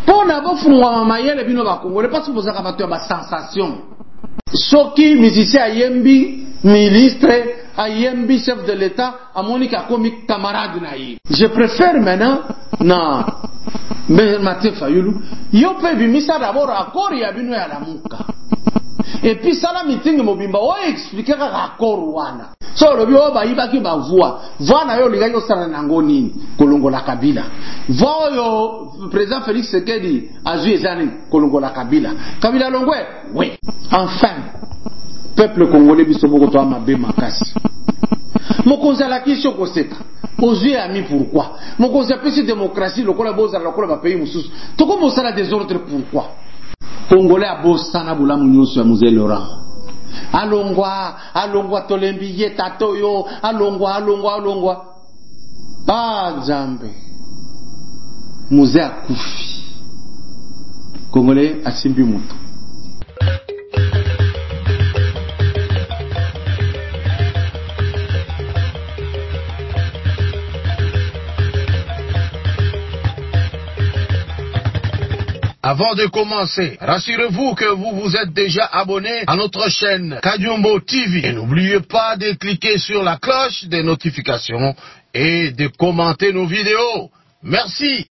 Pour n'avoir fungwa mayele bino ba Congolais parce que vous avez battu ma sensation. Soki musicien ayembi ministre ayembi chef de l'État a Monica comme camarade naïe. Je préfère maintenant na Mathieu Fayulu. Yo pe bimisa d'abord accord ya bino ya lamuka. Et puis ça la meeting mobimba o expliquer accord wana. So le bio ba ibaki ba voix na yo linga yo sana nango nini kolongola Kabila. Voix yo président Félix Tshisekedi azui ezani kolongola Kabila. Kabila longwe oui. Enfin peuple congolais biso boko to mabe makasi. Mokonzi la question koseka. Ozui ami pourquoi? Mokonzi apesi démocratie lokola boza lokola ba pays mususu. Toko mosala désordre pourquoi? Congolais a bosana bulamu nyonso ya Mzee Laurent. Alongwa tolembi ye tatoyo, alongwa. Ah Nzambe. Mzee akufi. Congolais asimbi mutu. Avant de commencer, rassurez-vous que vous vous êtes déjà abonné à notre chaîne Kadiombo TV. Et n'oubliez pas de cliquer sur la cloche des notifications et de commenter nos vidéos. Merci.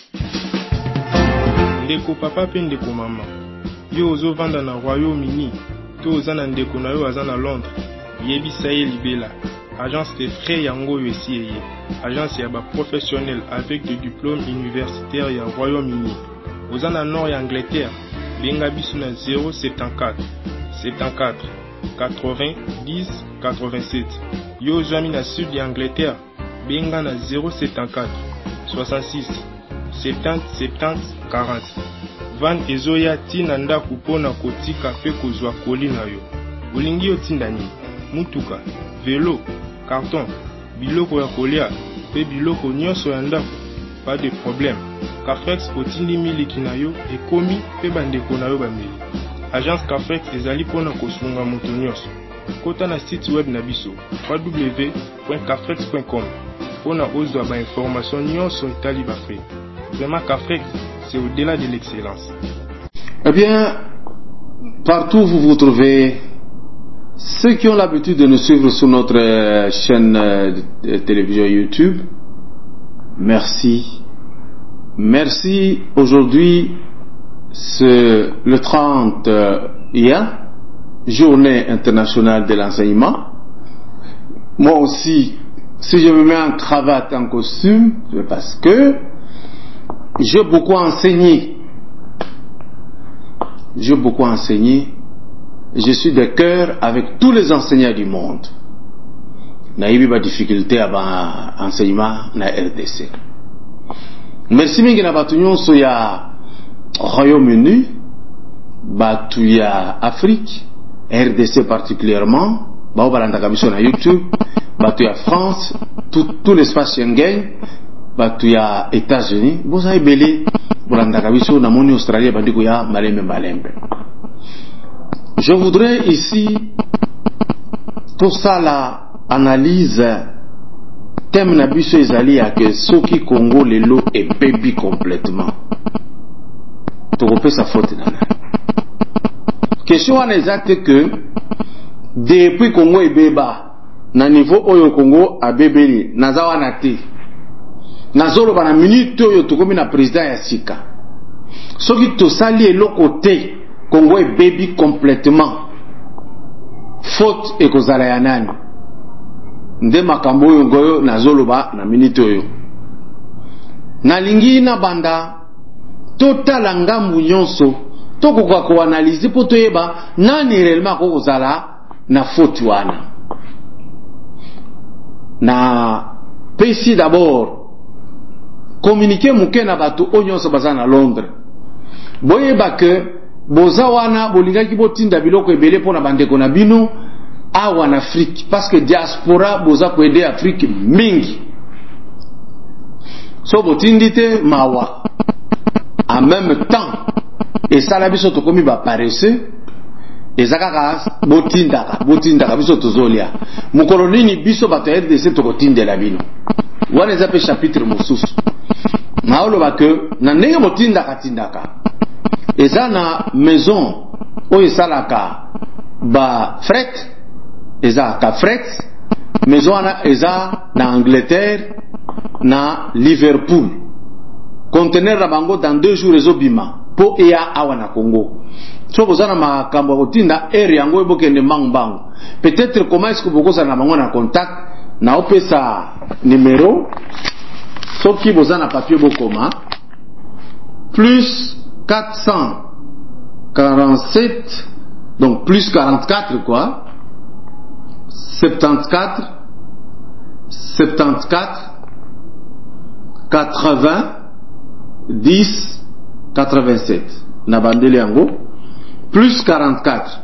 Ndeko papa pe ndeko mama. Yo ozo vanda na Royaume-Uni. To ozana ndeko na yo azana Londres. Yebisa ye libela. Agence de frais yango yesi agence ya ba professionnel avec des diplômes universitaires ya Royaume-Uni. Ozana Nord ya Angleterre, benga biso na 074 74 80 10 87. Yo zami na Sud ya Angleterre, benga na 074 66 70 70 40. Van ezoya tina ndaku pona kotika pe kozwa koli na yo. Olingi otinda nini? Mutuka, vélo, carton, biloko ya kolia, pe biloko nyonso ya ndaku. Pas de problème. Cafrex otindi miliki na yo ekomi pe bandeko na yo bameli. Agence Cafrex ezali pona kosunga moto nyonso. Kota na site web na biso www.cafrex.com pona ozwa ba information nyonso etali ba frais. Vraiment Cafrex, c'est au-delà de l'excellence. Eh bien, partout où vous vous trouvez, ceux qui ont l'habitude de nous suivre sur notre chaîne de télévision YouTube, merci. Merci. Aujourd'hui, c'est le 30 juin, journée internationale de l'enseignement. Moi aussi, si je me mets en cravate, en costume, c'est parce que j'ai beaucoup enseigné. J'ai beaucoup enseigné. Je suis de cœur avec tous les enseignants du monde. Naïbi ba difficulté à enseignement na RDC. Merci mingi na batu nyonso ya Royaume-Uni, batu ya Afrique, RDC particulièrement, bao balandaka biso na YouTube, batu ya France, tout l'espace Schengen, batu ya États-Unis, boza ebele balandaka biso na moni Australie bandiko ya malembe. Je voudrais ici tout ça la analyse thème na biso ezali ya que soki Congo lelo et baby complètement. Tokopesa faute nana. Question wana exacte que depuis Congo ebeba na niveau oyo Congo abebeli naza wana te. Nazolo bana minute oyo tokomi na président ya sika. Soki tosali eloko te Congo ebebi complètement. Faute ekozala ya nani? Nde makambo oyo ngoyo nazoloba na minute oyo. Nalingi na banda totala ngambu nyonso tokoka ko analyser po toyeba nani réellement kokozala na faute wana. Na pesi d'abord communiquer muke na bato onyonso baza na Londres. Boyeba que boza wana bolingaki botinda biloko ebele pona bandeko na bino awa en Afrique parce que diaspora boza ko aider Afrique mingi. So botindite mawa en même temps et ça la biso to komi ba paresse ezaka botindaka biso tozolia mukolo nini biso bato RDC to kotindela bino wana ezape chapitre mosusu naoloba que na ndenge botindaka tindaka eza na maison oyo esalaka ba fret eza ka fret maison wana eza na Angleterre na Liverpool conteneur na bango dans 2 jours ezobima po eya awa na Congo so bozana makambo ya kotinda ere yango ebokende mbangu peut-être comment est-ce que bokozana na bango na contact na opesa numéro soki bozana papier bokoma plus 447 donc plus 44 quoi 74 80 10 87 na bandeli yango plus 44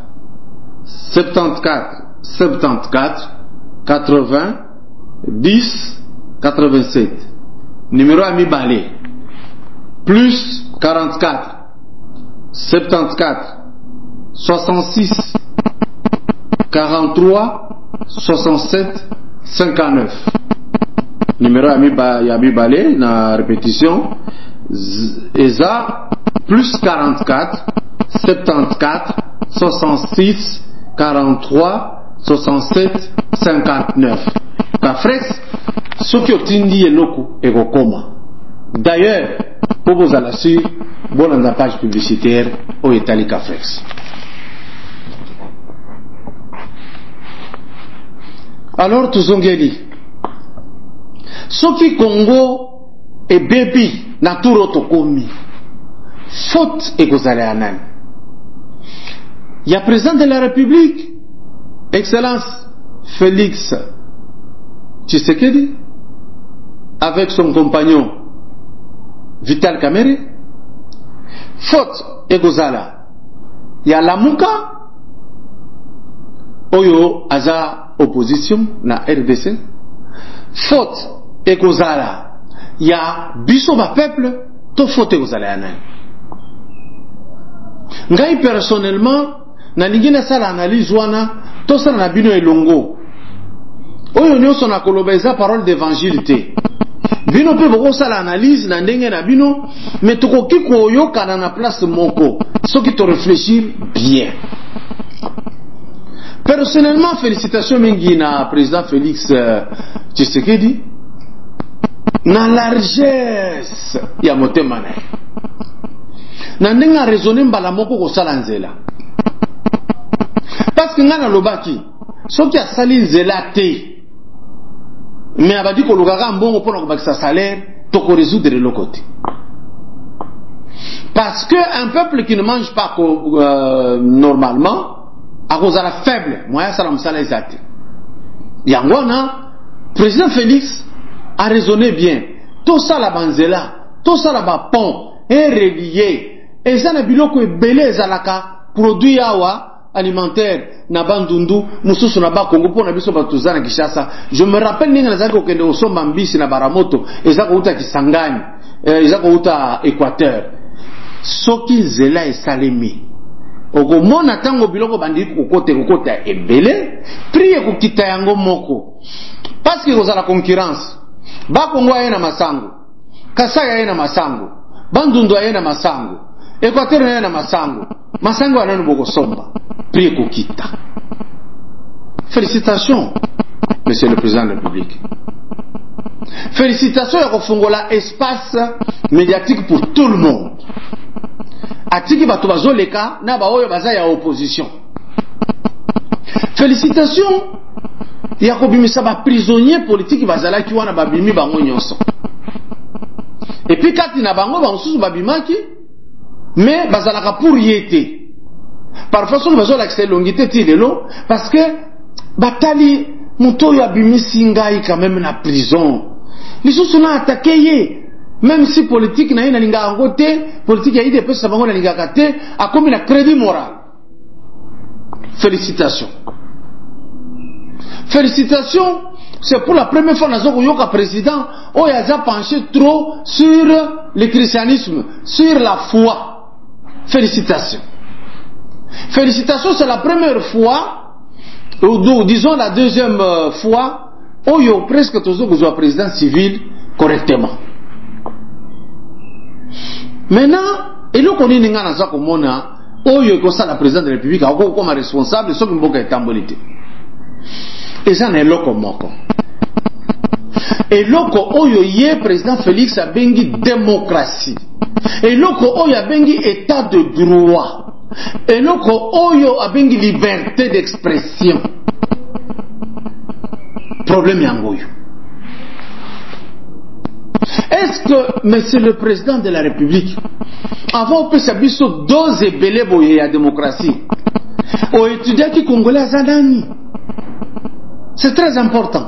74 80 10 87 numéro ami balé plus 44 74 66 43 67 59 numéro ami balé na répétition ESA plus 44 74 66 43 67 59 Kafrex soki otindi eloko ekokoma. D'ailleurs pour vous aller sur bonne page publicitaire au Etali Kafrex. Alors tuzongeli soki Congo et bebi na turo tokomi faute ekozala ya nani? Ya président de la République Excellence Félix Tshisekedi avec son compagnon Vital Kamerhe. Faute ekozala ya Lamuka oyo aza opposition na RDC. Faute ekozala ya biso ba peuple to faute ekozala ya nani? Ngai personnellement na lingina sala analyse wana to sala na bino elongo oyo nyonso na koloba eza parole d'évangile te. Bino pe boko sala analyse na ndenge na bino mais tokoki koyokana na place moko soki to réfléchir bien. Personnellement, félicitations mingi na président Félix Tshisekedi na largesse ya motema na na ndenge a raisonner mbala moko ko sala nzela. Parce que ngana lobaki soki asali nzela te mais abadi ko lukaka mbongo pona ko bakisa salaire to ko résoudre le côté. Parce que un peuple qui ne mange pas normalement à cause de la faible moyen salam salaire zate. Yangwana président Félix a raisonné bien. Tout ça la banzela, tout ça la ba pont est relié. Et ça na biloko ebele ezalaka produit yawa alimentaire na bandundu mususu na ba Congo pona biso batuzana Kishasa. Je me rappelle ninga nazaki okende osomba mbisi na baramoto ezako uta Kisangani, ezako uta Équateur. Soki nzela esalemi okomona tango biloko bandi kokota ebele priye kokita yango moko parce que kozala concurrence. Ba Congo ayena masango, Kasai ayena masango, bandundu ayena masango, Équateur ayena masango, masango anano boko somba priye kokita. Félicitations monsieur le président de la République. Félicitations ya kofungola espace médiatique pour tout le monde. Atiki bato bazoleka na ba oyo baza ya opposition. Félicitations ya kobimisa ba prisonnier politique bazalaki wana babimi bango nyonso. Et puis kati na bango bansusu babimaki mais bazalaka pour yete. Parfois soki bazolakisa longité ti lelo parce que batali muto ya bimisi ngai quand même na prison. Lisusu na attaqué ye. Même si politique na ina linga angote, politique ya IDP sa bango na linga kate, a comme la crédit moral. Félicitations. Félicitations, c'est pour la première fois dans le président, où il a penché trop sur le christianisme, sur la foi. Félicitations. Félicitations, c'est la première fois, ou disons la deuxième fois, où il y a presque toujours besoin de président civil correctement. Maintenant, et nous connaissons dans ça comme on a, oyo ko ça la présidente de la République, a comme responsable, ce qui mboka etambolité. Et ça n'est loko moko. Et loko oyo yé président Félix a bengi démocratie. Et loko oyo a bengi état de droit. Et loko oyo a bengi liberté d'expression. Problème yangoyo. Est-ce que, monsieur le président de la République, avant que ça puisse doser belé boye la démocratie, aux étudiants qui congolais à Zanani, c'est très important.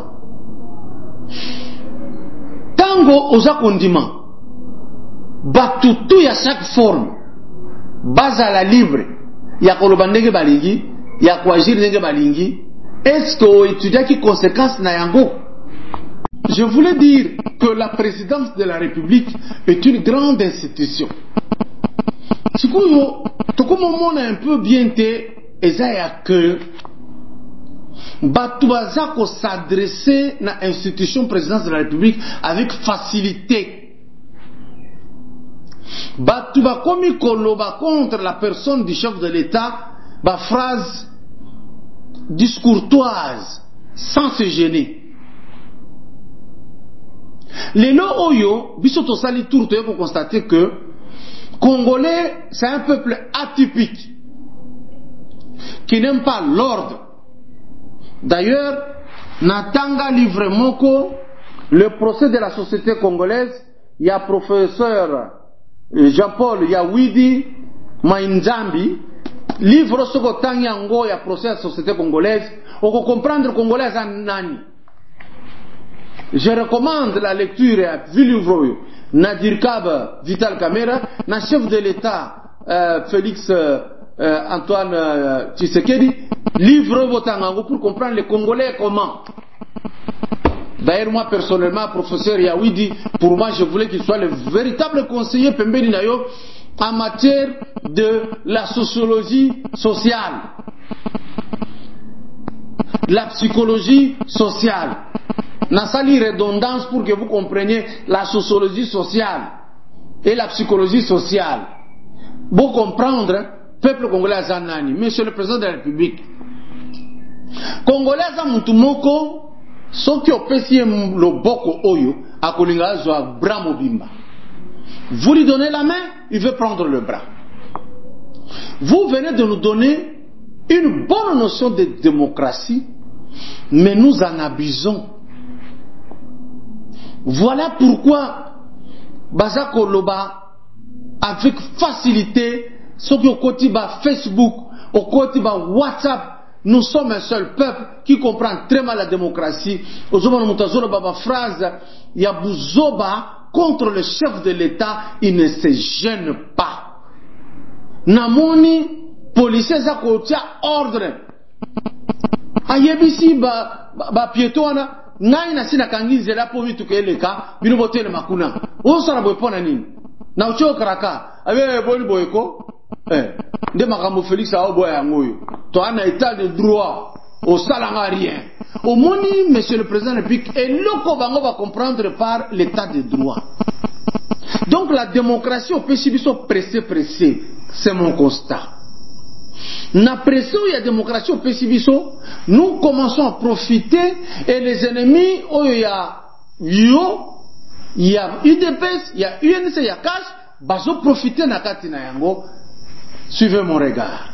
Tango aux condiments, batutu ya chaque forme, base à la libre, ya kolobandege balingi, ya kwajir nenge balingi, est-ce que aux étudiants qui conséquences na yango? Je voulais dire que la présidence de la République est une grande institution. Si on a un peu bien été, que Batouazako s'adresser à l'institution présidence de la République avec facilité. Batouba komi koloba contre la personne du chef de l'État, ba phrase discourtoise, sans se gêner. Les lots oyo, bisoto sali tour pour constater que Congolais, c'est un peuple atypique qui n'aime pas l'ordre. D'ailleurs, Natanga livre moko le procès de la société congolaise, il y a professeur Jean-Paul Yawidi Mainzambi, livre soko tanyango ya procès de la société congolaise, on peut comprendre congolaise en nani. Je recommande la lecture à Viluvroyo, Nadir Kab, Vital Kamera, na chef de l'État Félix Antoine Tshisekedi, livre Votangango pour comprendre les Congolais comment. D'ailleurs, moi personnellement, professeur Yawidi, pour moi, je voulais qu'il soit le véritable conseiller Pembeni Nayo en matière de la sociologie sociale, la psychologie sociale. Nassali redondance pour que vous compreniez la sociologie sociale et la psychologie sociale. Pour comprendre, peuple congolais Zanani, monsieur le président de la République. Congolais Zamutumoko, ceux qui ont payé le boko oyo, à Kolinga Zoa Bramobimba. Vous lui donnez la main, il veut prendre le bras. Vous venez de nous donner une bonne notion de démocratie, mais nous en abusons. Voilà pourquoi Bazako Loba, avec facilité, ceux qui ont côté Facebook, au côté WhatsApp, nous sommes un seul peuple qui comprend très mal la démocratie. Aujourd'hui, nous avons une phrase, il y a Bouzoba contre le chef de l'État, il ne se gêne pas. Namoni, policiers à côté, ordre. Ayebisi, ba piétona. Ngai na sina kangize la po vitu keleka bino botele makuna o sara boy pona nini na ucho karaka abe boli boyko nde makambo Félix a boy yangoyo to ana état de droit au salanga rien au moni monsieur le président de la République et loko bango va comprendre par l'état de droit. Donc la démocratie au pays sont pressé c'est mon constat. Na pression il y a démocratie au Pessibiso, nous commençons à profiter et les ennemis, il y a UDPS, il y a UNC, il y a CASH, baso profiter na katina yango. Suivez mon regard.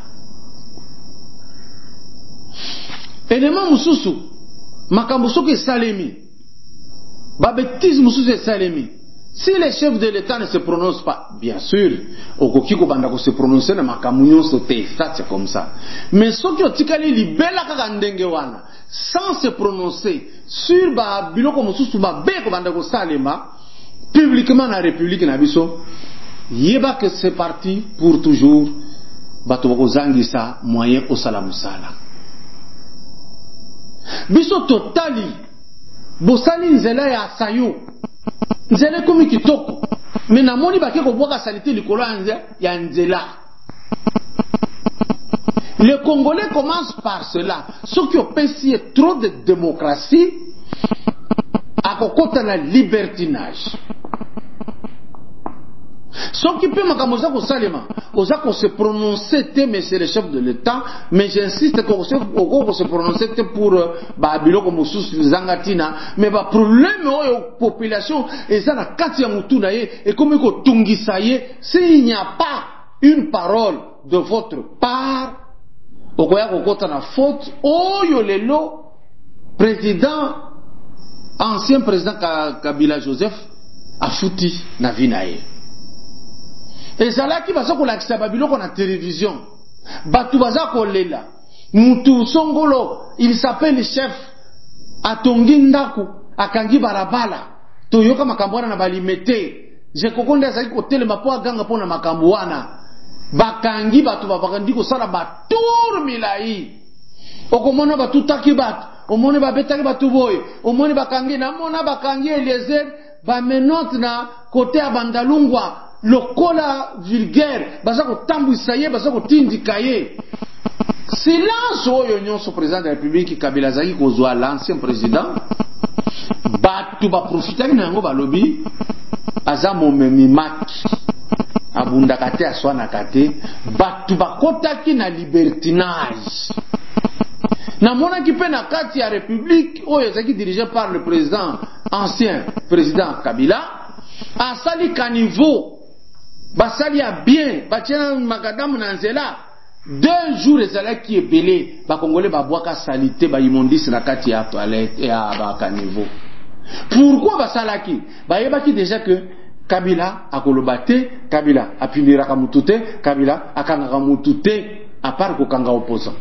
Élément mususu, makambuso ke salemi, babetisme mususu salemi. Si les chefs de l'État ne se prononcent pas, bien sûr, Okokiko Bandako se prononcer na makamunyo sauté, ça c'est comme ça. Mais ceux qui ont tikali libela kakandengewana, sans se prononcer sur ba biloko mususu ba beko Bandako salema, publiquement na République na biso, yeba que c'est parti pour toujours, batoko zangisa moyen au salamusala. Biso totali, bosali nzela ya sayo. Nzela komi kitoko mais namoni bake ko boka salite likolo ya nzela. Les Congolais commencent par cela. Ceux qui ont payé trop de démocratie à kokota na libertinage. Ce qui peut se prononcer, mais c'est le chef de l'État, mais j'insiste qu'on se prononcer pour Babilo comme Zangatina, mais le problème de la population, et ça n'a qu'à et comme s'il n'y a pas une parole de votre part, faute, président, ancien président Kabila Joseph, a foutu na vinae. Et ça là qui va se coller Babilo qu'on a télévision. Batubaza kolela. Mutu Songolo, il s'appelle le chef. Atongi ndaku, akangi barabala. Toyoka makambwana na balimete. Je kokonda zaki kotele mapo aganga pona makambuana. Bakangi batu babakandi ko sala batur milai. Okomona batutaki batu, omone babetaki batu boy, omone bakangi na mona bakangi Eliezer, ba menote na kote ya Bandalungwa. Lokola vulgaire, baza ko tambwisa ye, baza ko tindika ye. Silence oyo nyonso président de la République Kabila zaki kozwa l'ancien président. Batu ba profitaki na yango balobi aza momemi maki. Abunda kate aswana kate, batu ba kotaki na libertinage. Na mona ki pe na kati ya République oyo zaki dirigé par le président ancien président Kabila, asali kaniveau basali ya bien, batiena makadamu na nzela. 2 jours ezala ki ebele, ba Congolais ba boaka salité ba immondis na kati ya toilette et à ba caniveau. Pourquoi basalaki? Ba yebaki déjà que Kabila akolobate, Kabila apindira ka mutute, Kabila akanga ka mutute à part ko kanga opposant.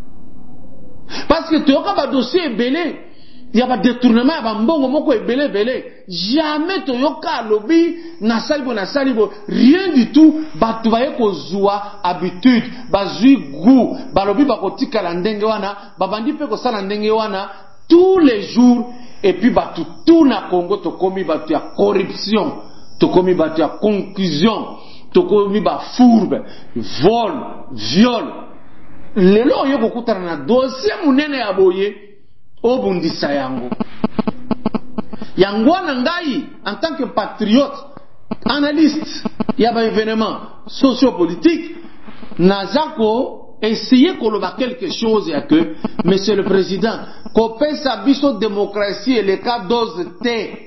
Parce que toyoka ba dossier ebele, il y a pas détournement, il y a pas mbongo moko ebele. Jamais toyoka lobby na salibo rien du tout. Batu baye kozwa habitude, bazui goût, balobi bakotika la ndenge wana, babandi pe ko sala ndenge wana tous les jours. Et puis batu tout na Congo tokomi batu ya corruption, tokomi batu ya conclusion, tokomi ba fourbe, vol, viol. Lelo yoko kutana na dossier munene ya boye obundisa yango. Yangwana ngai en tant que patriote, analyste, il y a un événement sociopolitique, nazako essayer koloba quelque chose ya que monsieur le président, kopé sa biso démocratie et le cas dose te.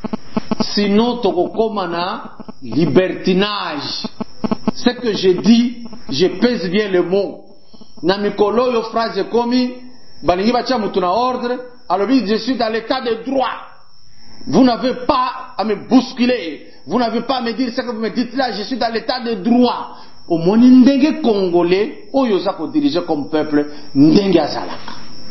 Sinon tokokoma na libertinage. Ce que je dis, je pèse bien le mot. Na mikolo yo phrase komi balingi bacha mutu na ordre, alors je suis dans l'état de droit. Vous n'avez pas à me bousculer. Vous n'avez pas à me dire ce que vous me dites là. Je suis dans l'état de droit. Au moins, ndenge congolais, oyo zako diriger comme peuple, ndenge azalaka.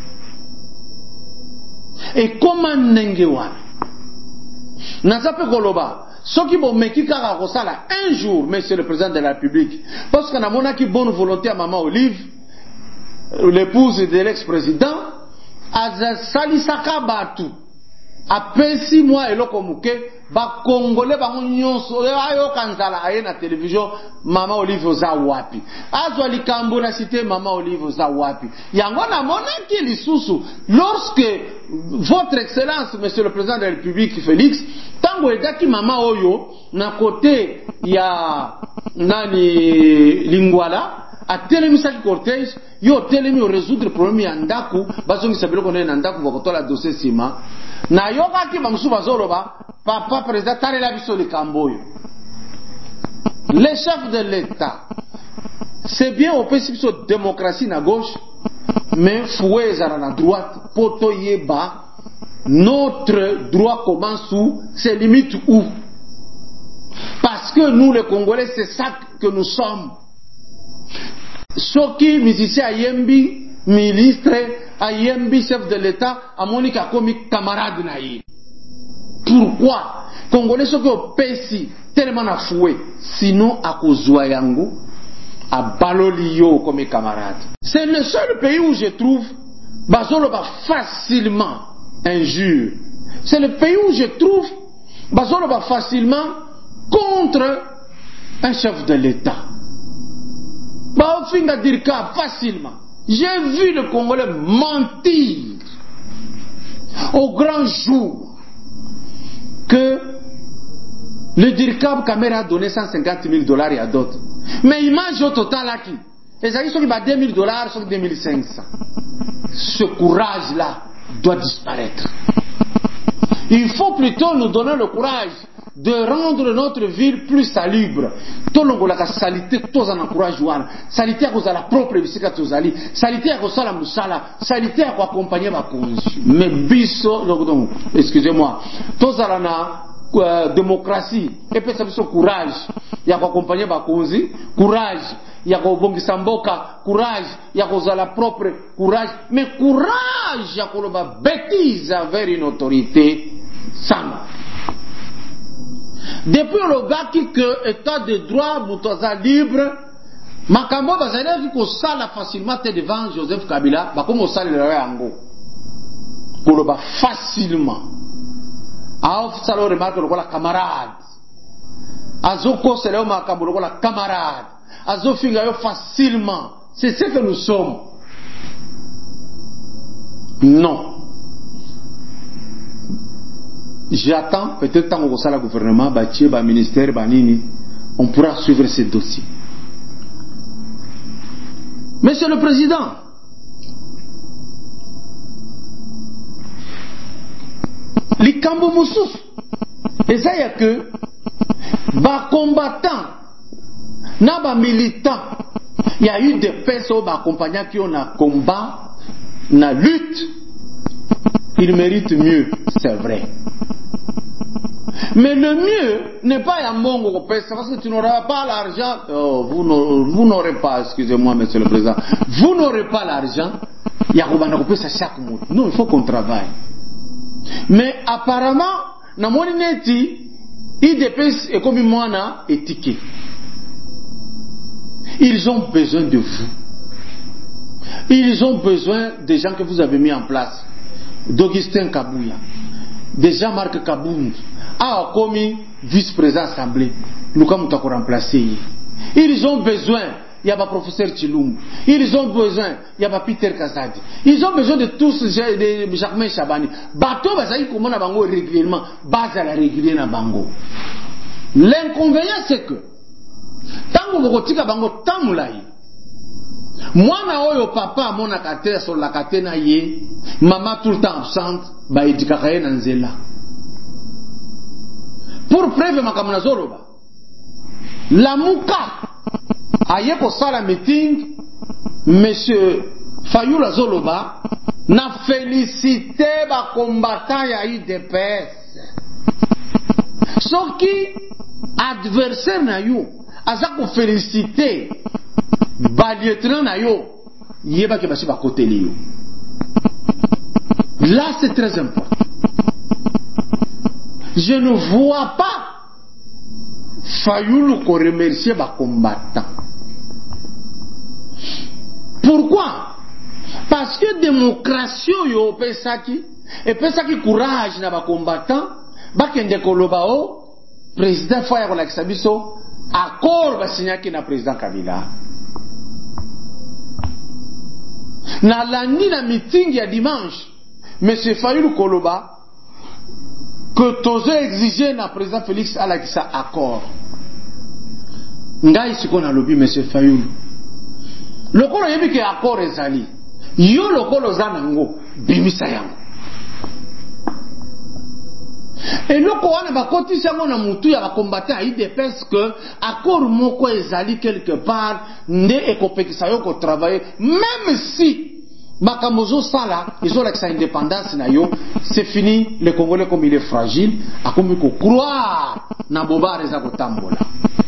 Et comment ndenge wana? Nazape koloba. Soki bo meki kaka kosala un jour, monsieur le président de la République. Parce qu'on a monaki bonne volonté à Maman Olive, l'épouse de l'ex-président, azalisaka batu. Après 6 mois eloko muke ba Congolais ba nyonso ayo kanzala aye na télévision Maman Olive za wapi azwa likambo na cité Maman Olive za wapi yango na monaki lisusu lorsque votre excellence monsieur le président de la République Félix tango edaki mama oyo na côté ya nani Lingwala a telemisaki cortège yo telemi o résoudre problème ya ndaku bazongisa biloko na ndaku bakotola dossier sima na yoka ki bamusu bazoloba papa président talela biso likambo yo. Le chef de l'État c'est bien au principe de démocratie na gauche mais foué ezala na droite poto yeba notre droit commence où, ses limites où. Parce que nous les Congolais c'est ça que nous sommes. Soki musicien Yembi ministre Ayembi chef de l'État a Monika comme camarade naïe. Pourquoi Congolais soki opesi tellement na foué sinon à kozwa yango a balolio comme camarade. C'est le seul pays où je trouve bazoloba facilement injure. C'est le pays où je trouve bazoloba facilement contre un chef de l'État. Baofinga dirka facilement. J'ai vu le Congolais mentir au grand jour que Le DIRCAB Caméra a donné 150 000 $ à d'autres. Mais image au total là qui. Et ça dit qu'il y a 2 000 $, sur 2 500. Ce courage-là doit disparaître. Il faut plutôt nous donner le courage de rendre notre ville plus salubre. Tout le monde a salité, tout en encourage. Salité à cause de la propre vie, salité à cause de la moussala, salité à accompagner ma cause. Mais biso, excusez-moi, tout en démocratie, et puis ça veut dire courage. Il y a accompagner ma cause, courage. Il y a bongisa mboka, courage. Il y a la propre courage. Mais courage, il y a bêtise envers une autorité sans. Depuis le gars qui que état de droit, Moutoza libre, Makambo bazalaki qui ko sala facilement devant Joseph Kabila, ba comme sala le yango. Ko ba facilement. A sala remarque le camarade. Azoko c'est le Makambo le camarade. Azo finga yo facilement. C'est ce que nous sommes. Non. J'attends, peut-être tant qu'on le gouvernement, le ministère, on pourra suivre ces dossiers. Monsieur le Président, les Kambo Moussous, et ça y a que, combattants, militants, il y a eu des personnes accompagnant qui ont un combat, une lutte, ils méritent mieux, c'est vrai. Mais le mieux n'est pas à Mongo, parce que tu n'auras pas l'argent. Oh, vous n'aurez pas, excusez-moi, Monsieur le Président, vous n'aurez pas l'argent. Il y a ça chaque mois. Non, il faut qu'on travaille. Mais apparemment, dans mon ineti, IDPS est comme moi, et ticket. Ils ont besoin de vous. Ils ont besoin des gens que vous avez mis en place. D'Augustin Kabouya, de Jean-Marc Kaboum, a commis vice-président assemblée. Nous avons remplacé. Ils ont besoin, il y a le professeur Chilum. Ils ont besoin, il y a Peter Kazadi. Ils ont besoin de tous de Jacques Chabani. Bateau, bazaï, comment na bango régulièrement, base à la régulière na bango. L'inconvénient, c'est que, tant que vous avez bango, tant moulaï. Moi, na papa, mon akate, sur la katena ye, maman tout le temps absente, ba edikakaye nanzela. Pour preuve makamuna zoloba. La mouka, aye ko sala meeting, monsieur Fayoula Zoloba, n'a félicité ba combattant ya IDPS. Ce qui, adversaire na yo, aza ko félicité, ba lieutenant na yo, yeba ke basi ba côté li yo. Là, c'est très important. Je ne vois pas Fayoulou qu'on remercie les combattants. Pourquoi? Parce que démocratie yo pesaki et pesaki courage na ba combattants ba kende koloba o président Faya ko lakisa biso accord ba signaki na président Kabila. Na landi na meeting ya dimanche monsieur Fayoulou Koloba que tous exiger na président Félix Alakisa accord. Ngai siko na lobi monsieur Fayoulou. Lokolo yebi ke accord ezali. Yo lokolo zanango bimisa yango. Et loko wana bakoti sango na mutu ya bakombate a IDPS que accord moko ezali quelque part nde ekopekisa yo ko travailler même si Makamozo Sala, ils ont l'accès à indépendance na yo, c'est fini, le Congolais comme il est fragile, a comme il faut croire na boba reza ko tambola.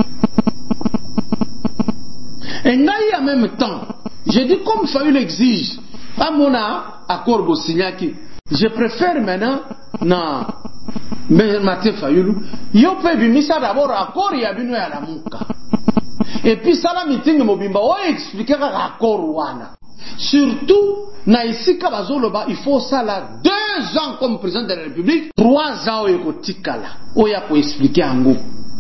Et en même temps, je dis comme Fayoulou exige, à mon accord Bosignaki, je préfère maintenant na Mathieu Fayoulou, yo peut bimisa d'abord accord ya bino ya la muka. Et puis ça la meeting mobimba, on expliquer accord wana. Surtout, naïsika bazoloba, il faut ça là 2 ans comme président de la République, 3 ans au tikala. Oya ko expliquer ango.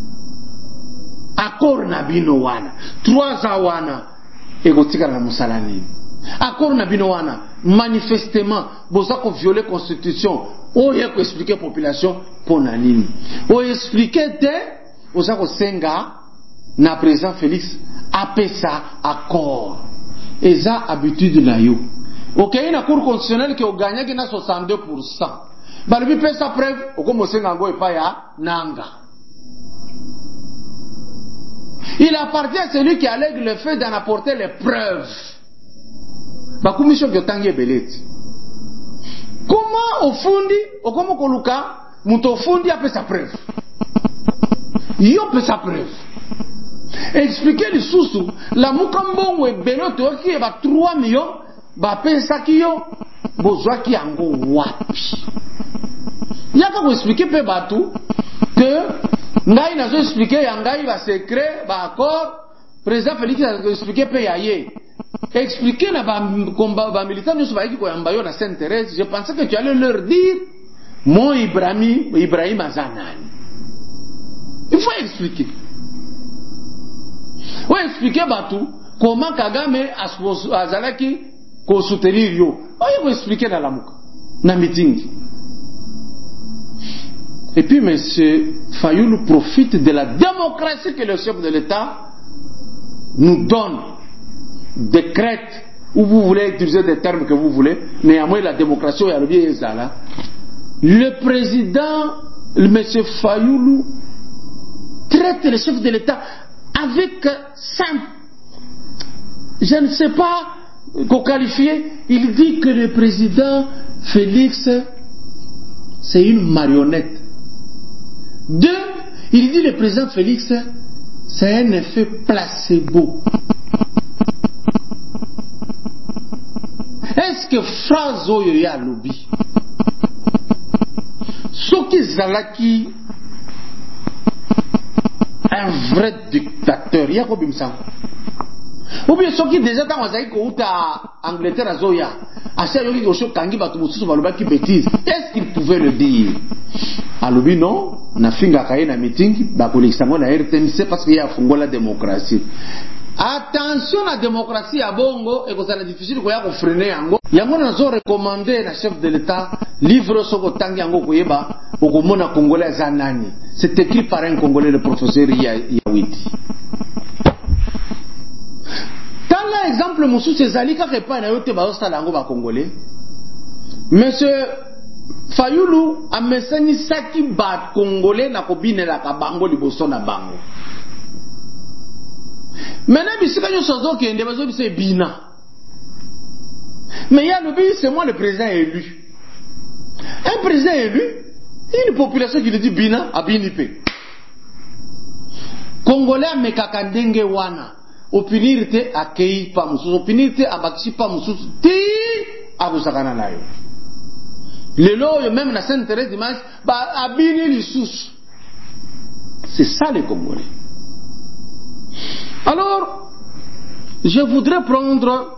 Accord na bino wana, 3 ans wana, eko tikala na musalani. Accord na bino wana, manifestement, boza ko violer constitution. Oya ko expliquer population pour nanini. Oya expliquer te osako senga na président Félix apesa accord. Eza habitude na yo. Okay, na cour constitutionnelle qui a gagné na 62%. Balobi pesa preuve, okomo senga ngo epa ya nanga. Il appartient à celui qui allègue le fait d'en apporter les preuves. Ba commission qui tangi beleti. Comment ofundi, okomo koluka, muto fundi apesa preuve. Yo pesa preuve. Expliquer les sous la mukambongo e belote oki e ba 3 millions ba pesa kiyo bozwa ki yango wapi. Yaka ko expliquer pe batu que ngai nazo expliquer ya ngai ba secret ba accord président Félix a expliqué pe yaye. Expliquer na ba combat ba militant nous ba ki ko yamba yo na Sainte-Thérèse, je pensais que tu allais leur dire mon Ibrahim Azanani. Il faut expliquer. Ou expliquer batou comment Kagame azalaki ko soutenir yo. Il faut expliquer dans la mouka, na meeting. Et puis monsieur Fayoulou profite de la démocratie que le chef de l'État nous donne, décrète, ou vous voulez utiliser des termes que vous voulez, néanmoins la démocratie est arrivée là. Le président, monsieur Fayoulou, traite le chef de l'État avec simple, je ne sais pas qu'on qualifie. Il dit que le président Félix c'est une marionnette. 2, il dit que le président Félix c'est un effet placebo. Est-ce que phrase oyo ya lobby soki zalaki un vrai dictateur, yako bimsa. Ou bien ceux qui déjà dans Wazaï Kouta Angleterre Azoya, assez yoki kosho kangi batu mususu baloba ki bêtise. Est-ce qu'il pouvait le dire? Alobi non, na finga kaye na meeting, ba koleksango na RTNC parce qu'il y a fungo la démocratie. Attention la démocratie à Bongo et que ça est difficile ko ya ko freiner yango. Yango nazo recommander na chef de l'État livre soko tangi yango koyeba okomona Congolais zanani. C'est écrit par un Congolais, le professeur Yawiti. Dans l'exemple Moussou Cezali kaka pa na yote ba osala yango ba Congolais. Monsieur Fayoulou a mesani saki ba Congolais na kobinela ka bango liboso na bango. Maintenant, bisika nyo sozo ki ende bazo bise bina. Mais il y a le but, c'est moi le président élu. Un président élu, il y a une population qui le dit bina, a binipe. Congolais me kakandenge wana. Opinirite akei pa mususu, opinirite abakisi pa mususu, ti akusakana nayo. Lelo yo même na Sainte-Thérèse dimanche, ba abini lisusu. C'est ça les Congolais. Alors, je voudrais prendre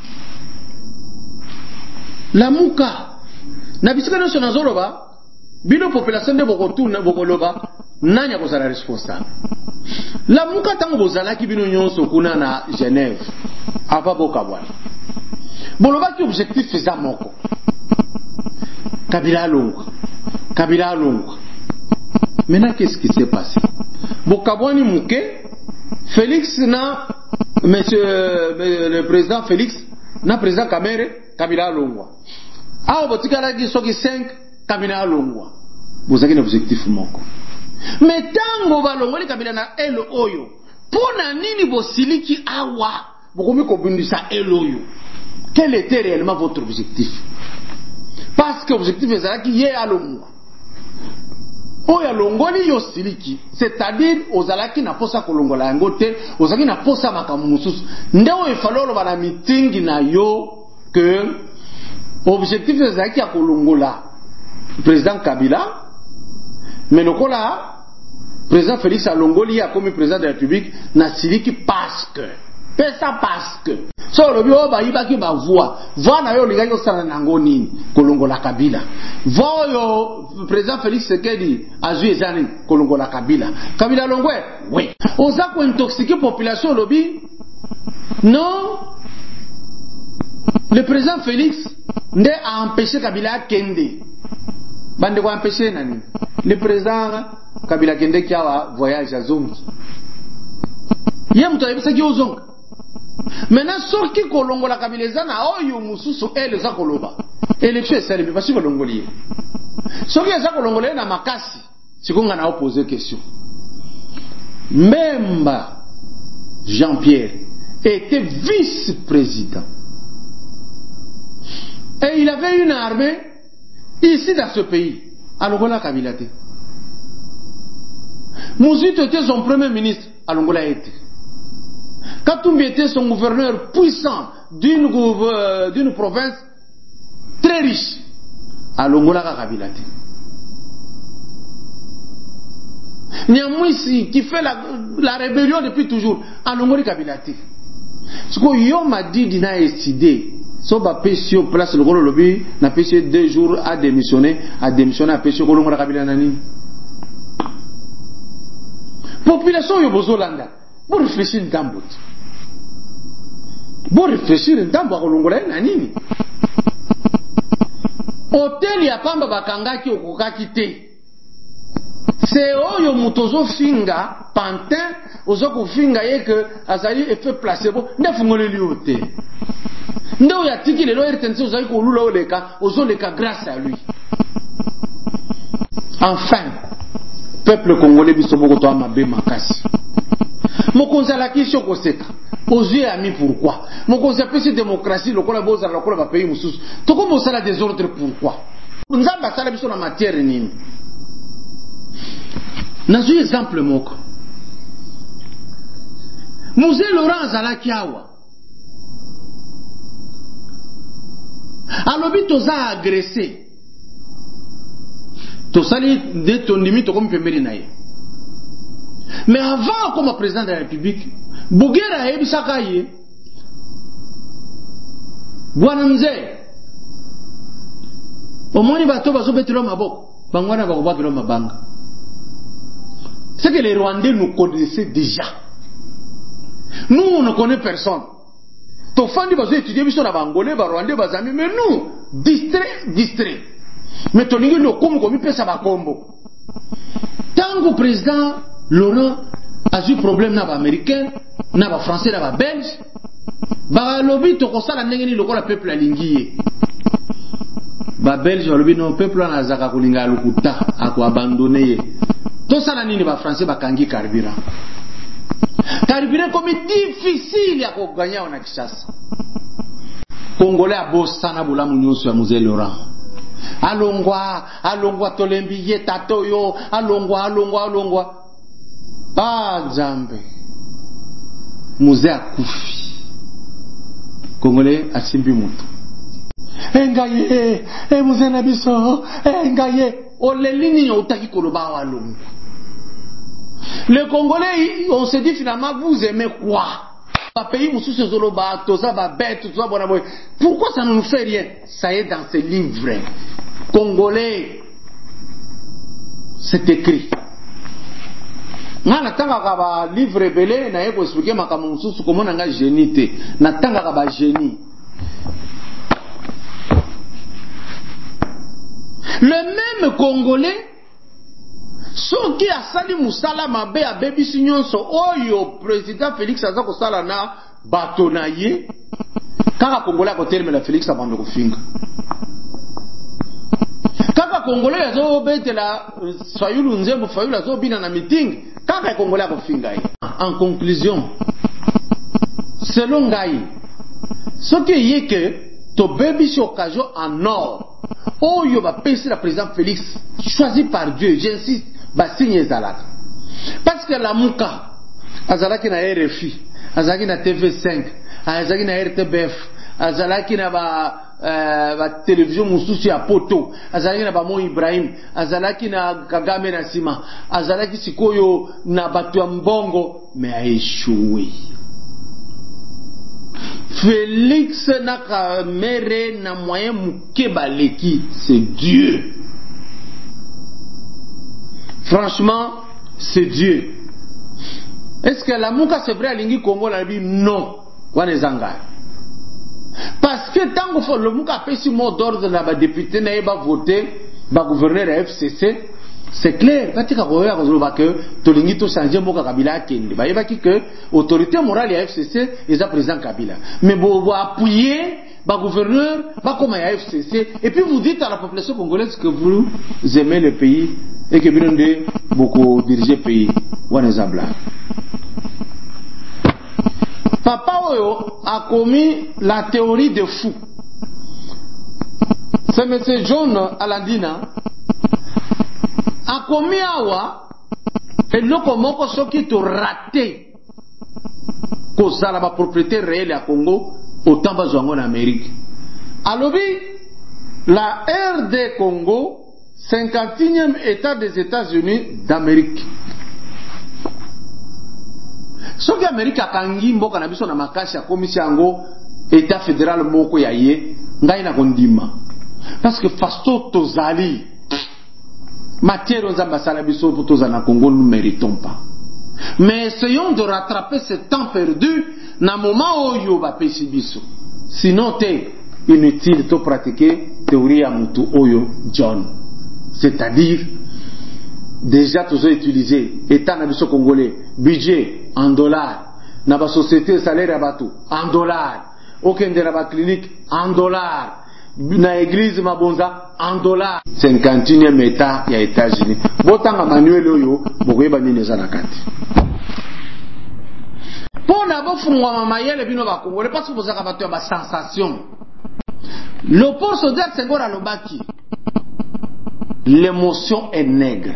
la mouka. Nabisika no sonazoloba, bino population de Bokotou na Bokoloba, nanya ko sala responsable. La mouka tango bozala ki bino nyonso kuna na Genève, ava bokabwana. Boloba ki objectif feza moko. Kabila longa. Kabila longa. Maintenant qu'est-ce qui s'est passé? Bokabwani mouke Félix na monsieur le président Félix na président Kamere Kabila longwa. Ah botika raki soki 5 Kabila longwa. Bozaki na objectif moko. Mais tango balongoli Kabila na elo oyo. Pona nini bosiliki awa bokomi kobundisa elo oyo. Quel était réellement votre objectif? Parce que l'objectif est ça qui y est à l'omwa. Oya longoli yo siliki, c'est-à-dire ozalaki na posa kolongola yango te, ozalaki na posa makamu mususu. Ndeo efalolo bana meeting na yo que objectif ezalaki ya kolongola président Kabila, mais lokola président Félix alongoli ya comme président de la République na siliki parce que so lobi o ba yibaki ba voix na yo lingaki osala nango nini kolongola Kabila. Voix yo président Félix Sekedi azui ezani kolongola Kabila longwe oui oza ko intoxiquer population lobi non. Le président Félix nde a empêché Kabila kende bande ko empêcher nani le président Kabila kende kiawa voyage à zongi. Y'a mouta yebisa ki ozonga. Maintenant, soki kolongola Kabila zana oyo mususu ele za koloba. Élection est parce que kolongolier. Soki eza kolongolier na makasi, sikonga na poser question. Memba Jean-Pierre était vice-président. Et il avait une armée ici dans ce pays. À l'Angola Kabila. Mouzito était son premier ministre. À l'Angola était. Katumbi était son gouverneur puissant d'une province très riche. À l'Angola Kabila. Niamouissi qui fait la rébellion depuis toujours. À l'Angola Kabila. Ce que Yom a dit d'ina décidé. So ba pêcher place le gros lobby na pêché 2 jours à démissionner à pêcher ko longola Kabila nani. Population yo bozolanda. Bo réfléchir ndambo. Bo réfléchir ndambo ko longola nani. Hôtel ya pamba bakangaki okokaki te. C'est oyo mutozo finga pantin ozoko finga yeke azali effet placebo ndefungoleli hôtel. Ndo ya tiki lelo RTNC ozali ko lula oleka ozoleka grâce à lui. Enfin, peuple congolais biso boko to amabe makasi. Mokonzi alaki shoko seka. Ozu ami pourquoi? Mokonzi apesi démocratie lokola boza lokola ba pays mususu. Toko bosala désordre pourquoi? Nzamba sala biso na matière nini? Nazu exemple moko. Mzee Laurent Zalaki awa. Alobi toza agressé. Tosali de ton limite comme pembeli naye. Mais avant comme président de la République, Bougera ebisaka ye. Bwana Nze. Omoni bato bazo betelo maboko, bangwana bakobakelo mabanga. C'est que les Rwandais nous connaissaient déjà. Nous on ne connaît personne. Tofandi bazo étudier biso na bangolais ba Rwandais bazami mais nous distrait. Mais tolingi no komi pesa ba kombo. Tango président Laurent a eu problème na ba américain, na ba français, na ba belge, ba lobby to kosala ndenge ni lokola peuple alingiye. Ba belge ba lobby non peuple na zaka kolinga lokuta ako abandonner. To sala nini ba français bakangi carburant. Carburant comme difficile ya ko gagner na Kinshasa. Congolais abosana bula munyoso ya Mzee Laurent. Alongwa tolembi ye tatoyo, alongwa. Ah Nzambe. Mzee akufi. Congolais asimbi mutu. Engaye, Mzee Nabiso, engaye. Olelini otaki koloba walongo. Les Congolais, on se dit finalement, vous aimez quoi? Pays mususu zoloba, toza ba bête, toza bona boy. Pourquoi ça ne nous fait rien? Ça est dans ces livres. Congolais, c'est écrit. Nga natanga ka ba livre belé na yeko expliquer makambo mususu komona nga génie te. Natanga ka ba génie. Le même Congolais, ceux qui a sali musala mabe a bebi sinyonso oyo président Félix Azako sala na batonaye, kaka Congolais a kotelme la Félix abando kofinga. Kaka Congolais azo bete la Fayulu Nzembo Fayulu azo bina na meeting, kaka Congolais a kofinga. En conclusion, selon Ngai, ce qui est que to bebi si occasion en or. Oh, yo va passer la président Félix, choisi par Dieu, j'insiste, va signer Zalak. Parce que la Mouka, Azalaki na RFI, Azalaki na TV5, Azalaki na RTBF, Azalaki na ba télévision Moussoussi à Poto, Azalaki na ba Mo Ibrahim, Azalaki na Kagame na Sima, Azalaki Sikoyo na Batu Mbongo, mais a échoué. Félix n'a qu'à mere na moyen mukebaleki, c'est Dieu. Franchement, c'est Dieu. Est-ce que la mouka c'est vrai à l'Ingi Congo la vie? Non. Parce que tant que le mouka a fait si mot d'ordre na ba député na ba voté, ba gouverneur à FCC, C'est clair, batika koya kozoloba que tolingi to changer mboka Kabila akende. Ba yebaki que autorité morale ya FCC eza président Kabila. Mais vous appuyer ba gouverneur, ba comme ya FCC et puis vous dites à la population congolaise que vous aimez le pays et que vous avez beaucoup dirigé le pays. Wanezabla. Papa Oyo a commis la théorie de fou. C'est M. John Alandina a commis awa et loko moko soki to raté kozala ba propriété réelle à Congo autant bazwango en Amérique. Alobi la RD Congo 51e état des États-Unis d'Amérique. Soki Amérique akangi mboka na biso na makasi akomisi yango état fédéral moko ya ye ngai na kondima parce que fasto tozali matière aux ambassades biso pour tous en Congo nous ne méritons pas. Mais essayons de rattraper ce temps perdu na moment où yo ba pesi biso. Sinon c'est inutile de pratiquer théorie à mutu oyo John. C'est-à-dire déjà tous utilisé état na biso congolais budget en dollars na ba société salaire à bateau en dollars aucun de la clinique en dollars na église mabonza en dollars 51e état ya États-Unis botanga manuel oyo bokoyeba nini eza na kati pona bofungwa mamayele bino ba Congolais parce que bozaka bato ya ba sensation le port soldat Senghor alobaki l'émotion est nègre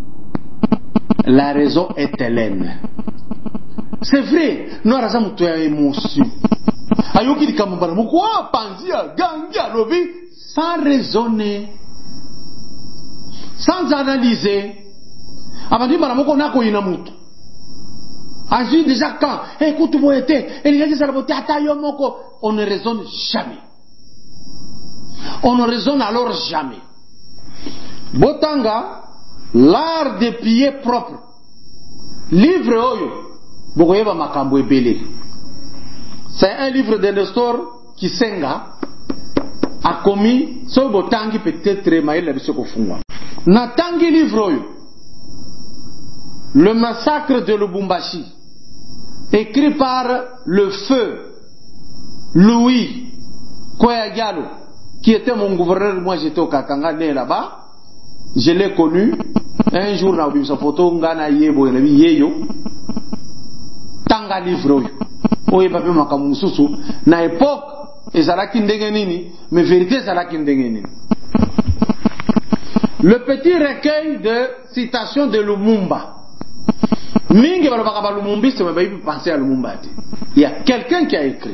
la raison est hélène. C'est vrai, nous avons une émotion. Ayoki di kamambara mukwa panzia gangia lobi sans raisonner, sans analyser. Abandi mara moko nako ina mutu. Agi déjà quand écoute moi été, il a dit ça la beauté atayo moko, on ne raisonne jamais. On ne raisonne alors jamais. Botanga l'art des pieds propres. Livre oyo bokoyeba makambo ebele. C'est un livre de Nestor Kisenga a commis so botangi peut-être maïla biso kofungwa. Na tangi livre oyo Le massacre de Lubumbashi écrit par le feu Louis Koyagalo qui était mon gouverneur. Moi j'étais au Katanga né là-bas. Je l'ai connu un jour na sa photo ngana yebo na yeyo tanga livre oyo pape makamususu na époque ezalaki ndenge nini mais vérité ezalaki ndenge nini. Le petit recueil de citations de Lumumba. Mingi balobaka ba Lumumbi c'est pas penser à Lumumba. Il y a quelqu'un qui a écrit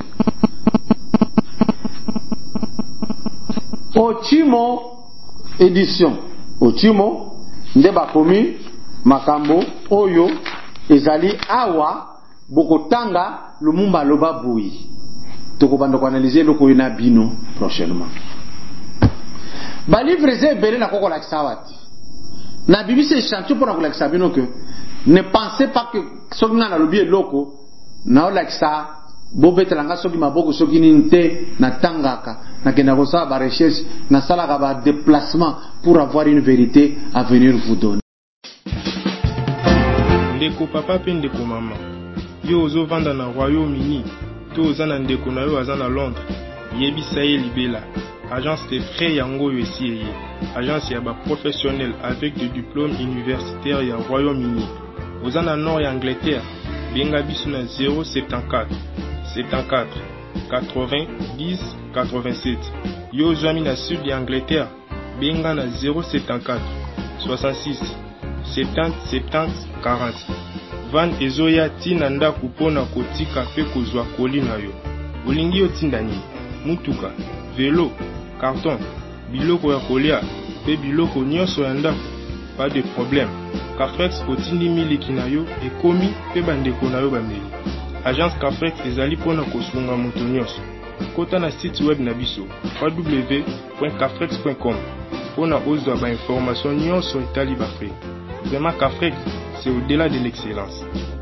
Ochimo édition. Ochimo nde bakomi makambo oyo ezali awa bokotanga Lumumba loba boui. Tokobanda ko analyser loko na bino prochainement. Ba livre ze belé na koko la kisawati. Na bibi c'est chantier pour na la bino que ne pensez pas que sokina na lobi loko na la kisa bobetelanga soki maboko soki ninte na tangaka na kena ko sa ba recherche na sala ka ba déplacement pour avoir une vérité à venir vous donner. Ndeko papa pe ndeko mama yo ozo vanda na Royaume-Uni to ozana ndeko na yo azana Londres yebisa ye libela agence de frais yango yo esi agence ya ba professionnel avec des diplômes universitaires ya Royaume-Uni ozana nord ya Angleterre benga biso na 074 74 80 10 87 yo ozwami na sud ya Angleterre benga na 074 66 70 70 40 van ezoya tina ndaku pona kotika pe kozwa koli na yo olingi yo tinda nini mutuka vélo carton biloko ya kolia pe biloko nyonso ya ndaku pas de problème Cafrex otindi miliki na yo ekomi pe bandeko na yo bameli agence Cafrex ezali pona kosunga moto nyonso kota na site web na biso www.cafrex.com pona ozwa ba information nyonso etali ba frais. Vraiment Cafrex c'est au-delà de l'excellence.